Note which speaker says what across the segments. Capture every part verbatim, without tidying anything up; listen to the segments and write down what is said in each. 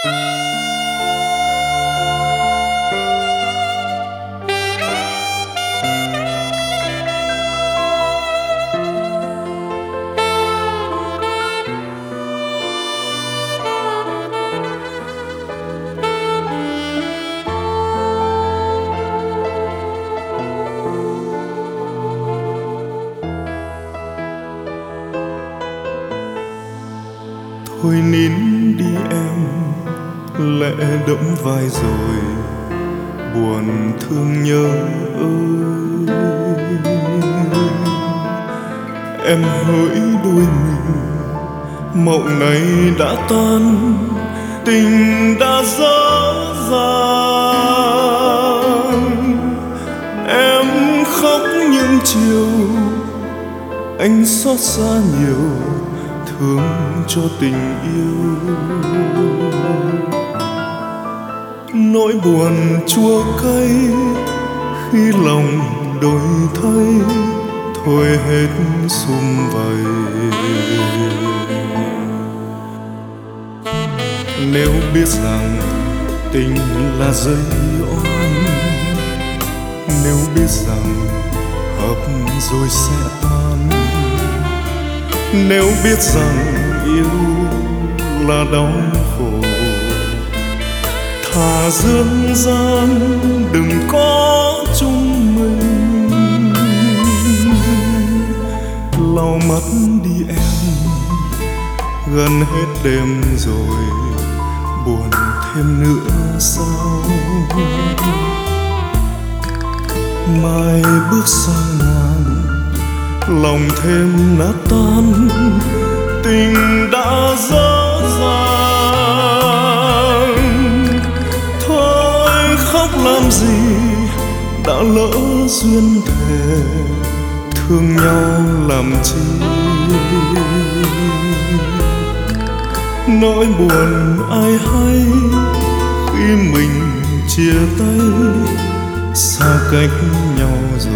Speaker 1: Thôi nín đi em, lệ đẫm vai rồi, buồn thương nhớ ơi. Em hỡi đôi mình, mộng này đã tan, tình đã dở dang. Em khóc những chiều, anh xót xa nhiều, thương cho tình yêu. Nỗi buồn chua cay khi lòng đổi thay, thôi hết sum vầy. Nếu biết rằng tình là dây oan, nếu biết rằng hợp rồi sẽ tan, nếu biết rằng yêu là đau khổ, thà dương gian đừng có chung mình. Lau mắt đi em, gần hết đêm rồi, buồn thêm nữa sao? Mai bước sang ngàn, lòng thêm nát tan, tình đã dở dang. Thôi khóc làm gì, đã lỡ duyên thề, thương nhau làm chi. Nỗi buồn ai hay khi mình chia tay, xa cách nhau rồi.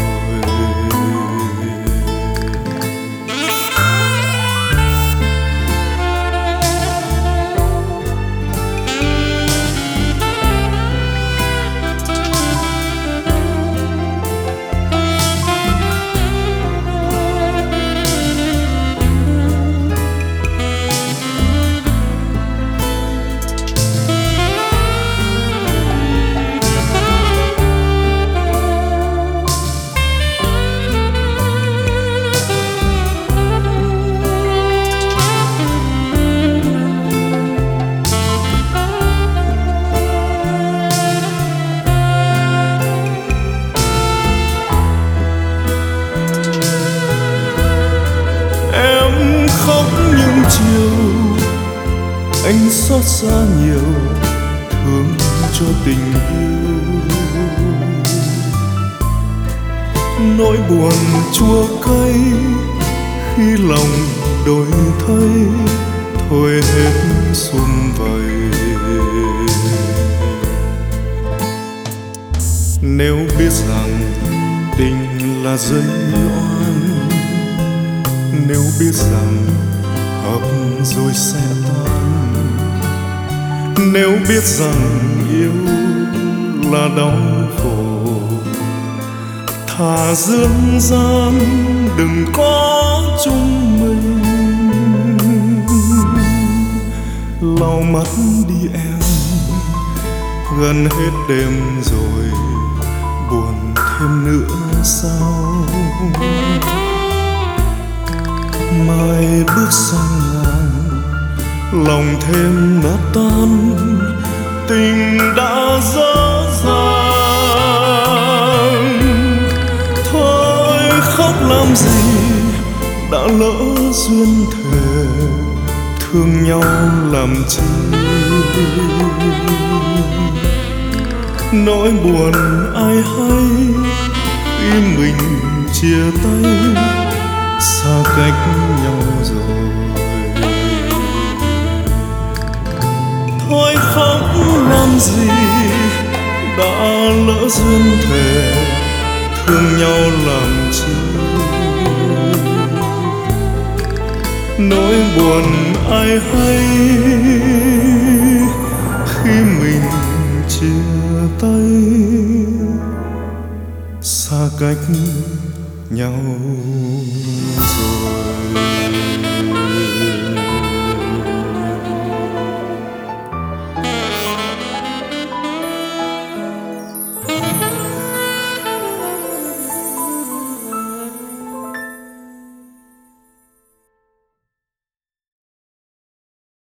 Speaker 1: Khóc những chiều, anh xót xa nhiều, thương cho tình yêu. Nỗi buồn chua cay khi lòng đổi thay, thôi hết sum vầy. Nếu biết rằng tình là dây oan, nếu biết rằng hợp rồi sẽ tan, nếu biết rằng yêu là đau khổ, thà dương gian đừng có chung mình. Lau mắt đi em, gần hết đêm rồi, buồn thêm nữa sao? Mai bước sang ngàn, lòng thêm nát tan, tình đã dở dang. Thôi khóc làm gì, đã lỡ duyên thề, thương nhau làm chi. Nỗi buồn ai hay khi mình chia tay, xa cách nhau rồi. Thôi khóc làm gì, đã lỡ duyên thề, thương nhau làm chi. Nỗi buồn ai hay xa cách nhau rồi.